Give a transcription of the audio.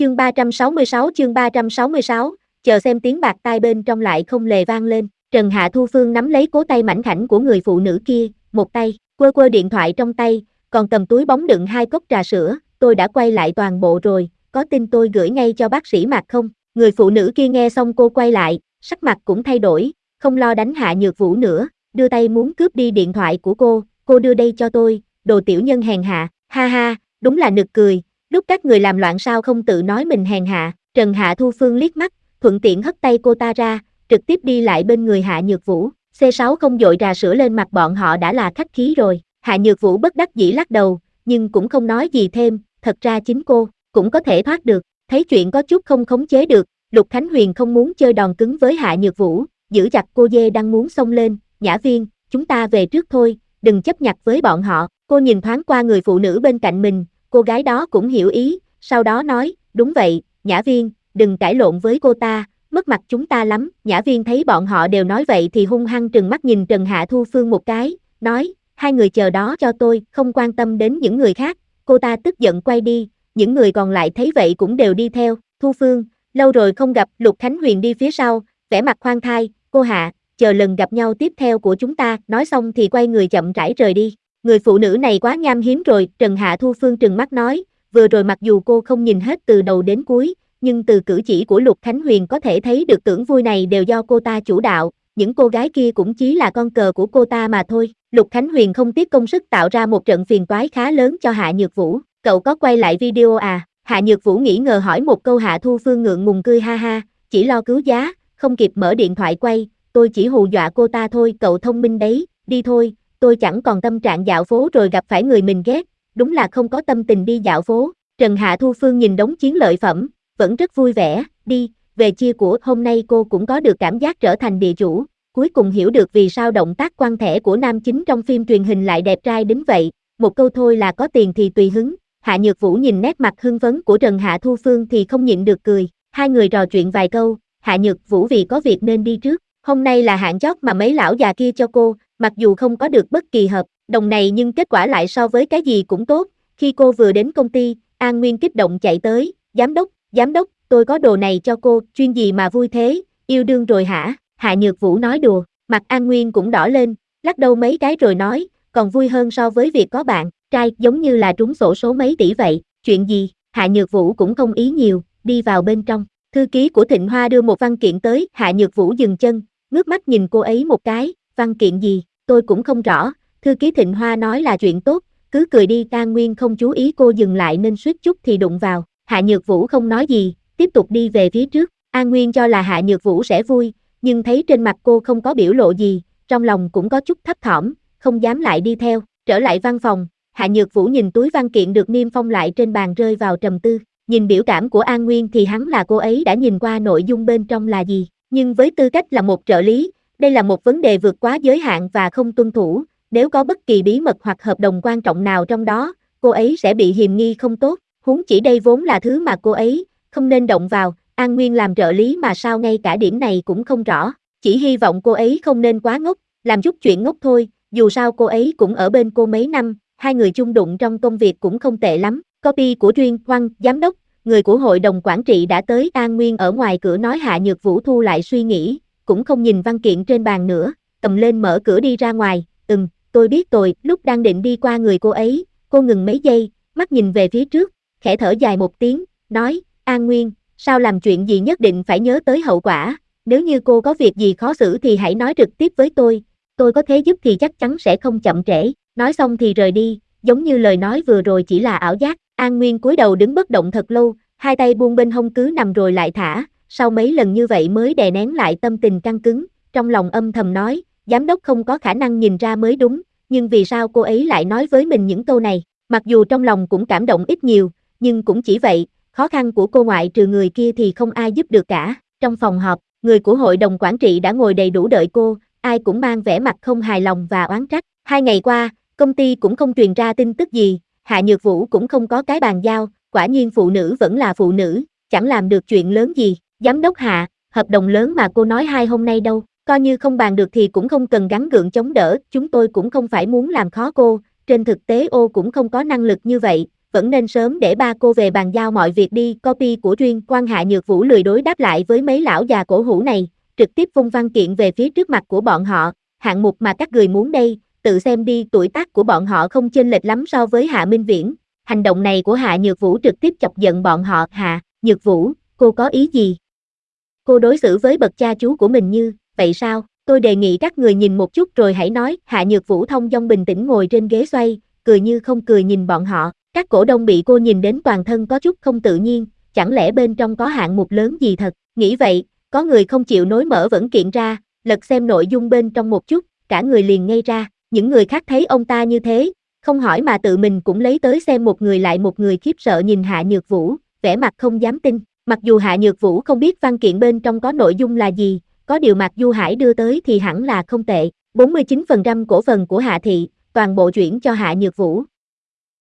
Chương 366, chờ xem tiếng bạc tai bên trong lại không lề vang lên. Trần Hạ Thu Phương nắm lấy cố tay mảnh khảnh của người phụ nữ kia, một tay quơ quơ điện thoại trong tay, còn cầm túi bóng đựng 2 cốc trà sữa. Tôi đã quay lại toàn bộ rồi, có tin tôi gửi ngay cho bác sĩ Mạc không? Người phụ nữ kia nghe xong cô quay lại, sắc mặt cũng thay đổi, không lo đánh Hạ Nhược Vũ nữa, đưa tay muốn cướp đi điện thoại của cô đưa đây cho tôi, đồ tiểu nhân hèn hạ, ha ha, đúng là nực cười, lúc các người làm loạn sao không tự nói mình hèn hạ. Trần Hạ Thu Phương liếc mắt, thuận tiện hất tay cô ta ra, trực tiếp đi lại bên người Hạ Nhược Vũ. C6 không dội trà sữa lên mặt bọn họ đã là khách khí rồi. Hạ Nhược Vũ bất đắc dĩ lắc đầu, nhưng cũng không nói gì thêm, thật ra chính cô cũng có thể thoát được. Thấy chuyện có chút không khống chế được, Lục Khánh Huyền không muốn chơi đòn cứng với Hạ Nhược Vũ, giữ chặt cô dê đang muốn xông lên. Nhã Viên, chúng ta về trước thôi, đừng chấp nhặt với bọn họ. Cô nhìn thoáng qua người phụ nữ bên cạnh mình, cô gái đó cũng hiểu ý, sau đó nói, đúng vậy, Nhã Viên, đừng cãi lộn với cô ta, mất mặt chúng ta lắm. Nhã Viên thấy bọn họ đều nói vậy thì hung hăng trừng mắt nhìn Trần Hạ Thu Phương một cái, nói, hai người chờ đó cho tôi, không quan tâm đến những người khác. Cô ta tức giận quay đi, những người còn lại thấy vậy cũng đều đi theo. Thu Phương, lâu rồi không gặp. Lục Khánh Huyền đi phía sau, vẻ mặt khoan thai, cô Hạ, chờ lần gặp nhau tiếp theo của chúng ta. Nói xong thì quay người chậm rãi rời đi. Người phụ nữ này quá nham hiếm rồi, Trần Hạ Thu Phương trừng mắt nói, vừa rồi mặc dù cô không nhìn hết từ đầu đến cuối, nhưng từ cử chỉ của Lục Khánh Huyền có thể thấy được tưởng vui này đều do cô ta chủ đạo, những cô gái kia cũng chỉ là con cờ của cô ta mà thôi. Lục Khánh Huyền không tiếc công sức tạo ra một trận phiền toái khá lớn cho Hạ Nhược Vũ. Cậu có quay lại video à? Hạ Nhược Vũ nghĩ ngờ hỏi một câu. Hạ Thu Phương ngượng ngùng cười ha ha, chỉ lo cứu giá, không kịp mở điện thoại quay, tôi chỉ hù dọa cô ta thôi. Cậu thông minh đấy, đi thôi, tôi chẳng còn tâm trạng dạo phố rồi gặp phải người mình ghét, đúng là không có tâm tình đi dạo phố. Trần Hạ Thu Phương nhìn đống chiến lợi phẩm, vẫn rất vui vẻ, đi, về chia của. Hôm nay cô cũng có được cảm giác trở thành địa chủ, cuối cùng hiểu được vì sao động tác quăng thẻ của nam chính trong phim truyền hình lại đẹp trai đến vậy, một câu thôi là có tiền thì tùy hứng. Hạ Nhược Vũ nhìn nét mặt hưng phấn của Trần Hạ Thu Phương thì không nhịn được cười, hai người trò chuyện vài câu, Hạ Nhược Vũ vì có việc nên đi trước, hôm nay là hạn chót mà mấy lão già kia cho cô, mặc dù không có được bất kỳ hợp đồng này nhưng kết quả lại so với cái gì cũng tốt. Khi cô vừa đến công ty, An Nguyên kích động chạy tới, giám đốc, tôi có đồ này cho cô. Chuyên gì mà vui thế, yêu đương rồi hả? Hạ Nhược Vũ nói đùa, mặt An Nguyên cũng đỏ lên, lắc đầu mấy cái rồi nói, còn vui hơn so với việc có bạn trai, giống như là trúng xổ số mấy tỷ vậy. Chuyện gì? Hạ Nhược Vũ cũng không ý nhiều, đi vào bên trong. Thư ký của Thịnh Hoa đưa một văn kiện tới. Hạ Nhược Vũ dừng chân, ngước mắt nhìn cô ấy một cái, văn kiện gì? Tôi cũng không rõ. Thư ký Thịnh Hoa nói là chuyện tốt, cứ cười đi. An Nguyên không chú ý cô dừng lại nên suýt chút thì đụng vào. Hạ Nhược Vũ không nói gì, tiếp tục đi về phía trước. An Nguyên cho là Hạ Nhược Vũ sẽ vui, nhưng thấy trên mặt cô không có biểu lộ gì, trong lòng cũng có chút thấp thỏm, không dám lại đi theo. Trở lại văn phòng, Hạ Nhược Vũ nhìn túi văn kiện được niêm phong lại trên bàn rơi vào trầm tư. Nhìn biểu cảm của An Nguyên thì hắn là cô ấy đã nhìn qua nội dung bên trong là gì, nhưng với tư cách là một trợ lý, đây là một vấn đề vượt quá giới hạn và không tuân thủ, nếu có bất kỳ bí mật hoặc hợp đồng quan trọng nào trong đó, cô ấy sẽ bị hiềm nghi không tốt, huống chỉ đây vốn là thứ mà cô ấy không nên động vào. An Nguyên làm trợ lý mà sao ngay cả điểm này cũng không rõ, chỉ hy vọng cô ấy không nên quá ngốc, làm chút chuyện ngốc thôi, dù sao cô ấy cũng ở bên cô mấy năm, hai người chung đụng trong công việc cũng không tệ lắm. Copy của Duyên Hoang, giám đốc, người của hội đồng quản trị đã tới. An Nguyên ở ngoài cửa nói. Hạ Nhược Vũ thu lại suy nghĩ, cũng không nhìn văn kiện trên bàn nữa, cầm lên mở cửa đi ra ngoài. Tôi biết rồi. Lúc đang định đi qua người cô ấy, cô ngừng mấy giây, mắt nhìn về phía trước, khẽ thở dài một tiếng, nói, An Nguyên, sao làm chuyện gì nhất định phải nhớ tới hậu quả, nếu như cô có việc gì khó xử thì hãy nói trực tiếp với tôi có thể giúp thì chắc chắn sẽ không chậm trễ. Nói xong thì rời đi, giống như lời nói vừa rồi chỉ là ảo giác. An Nguyên cúi đầu đứng bất động thật lâu, hai tay buông bên hông cứ nằm rồi lại thả, sau mấy lần như vậy mới đè nén lại tâm tình căng cứng, trong lòng âm thầm nói, giám đốc không có khả năng nhìn ra mới đúng, nhưng vì sao cô ấy lại nói với mình những câu này, mặc dù trong lòng cũng cảm động ít nhiều, nhưng cũng chỉ vậy, khó khăn của cô ngoại trừ người kia thì không ai giúp được cả. Trong phòng họp, người của hội đồng quản trị đã ngồi đầy đủ đợi cô, ai cũng mang vẻ mặt không hài lòng và oán trách. 2 ngày qua, công ty cũng không truyền ra tin tức gì, Hạ Nhược Vũ cũng không có cái bàn giao, quả nhiên phụ nữ vẫn là phụ nữ, chẳng làm được chuyện lớn gì. Giám đốc Hạ, hợp đồng lớn mà cô nói hai hôm nay đâu, coi như không bàn được thì cũng không cần gắng gượng chống đỡ, chúng tôi cũng không phải muốn làm khó cô, trên thực tế cô cũng không có năng lực như vậy, vẫn nên sớm để ba cô về bàn giao mọi việc đi. Copy của Duyên Quan. Hạ Nhược Vũ lười đối đáp lại với mấy lão già cổ hủ này, trực tiếp vung văn kiện về phía trước mặt của bọn họ. Hạng mục mà các người muốn đây, tự xem đi, tuổi tác của bọn họ không chênh lệch lắm so với Hạ Minh Viễn. Hành động này của Hạ Nhược Vũ trực tiếp chọc giận bọn họ. Hạ Nhược Vũ, cô có ý gì? Cô đối xử với bậc cha chú của mình như vậy sao? Tôi đề nghị các người nhìn một chút rồi hãy nói. Hạ Nhược Vũ thông dong bình tĩnh ngồi trên ghế xoay, cười như không cười nhìn bọn họ. Các cổ đông bị cô nhìn đến toàn thân có chút không tự nhiên, chẳng lẽ bên trong có hạng mục lớn gì thật? Nghĩ vậy, có người không chịu nối mở vở kiện ra, lật xem nội dung bên trong một chút, cả người liền ngây ra. Những người khác thấy ông ta như thế, không hỏi mà tự mình cũng lấy tới xem, một người lại một người khiếp sợ nhìn Hạ Nhược Vũ, vẻ mặt không dám tin. Mặc dù Hạ Nhược Vũ không biết văn kiện bên trong có nội dung là gì, có điều Mạc Du Hải đưa tới thì hẳn là không tệ. 49% cổ phần của Hạ Thị, toàn bộ chuyển cho Hạ Nhược Vũ.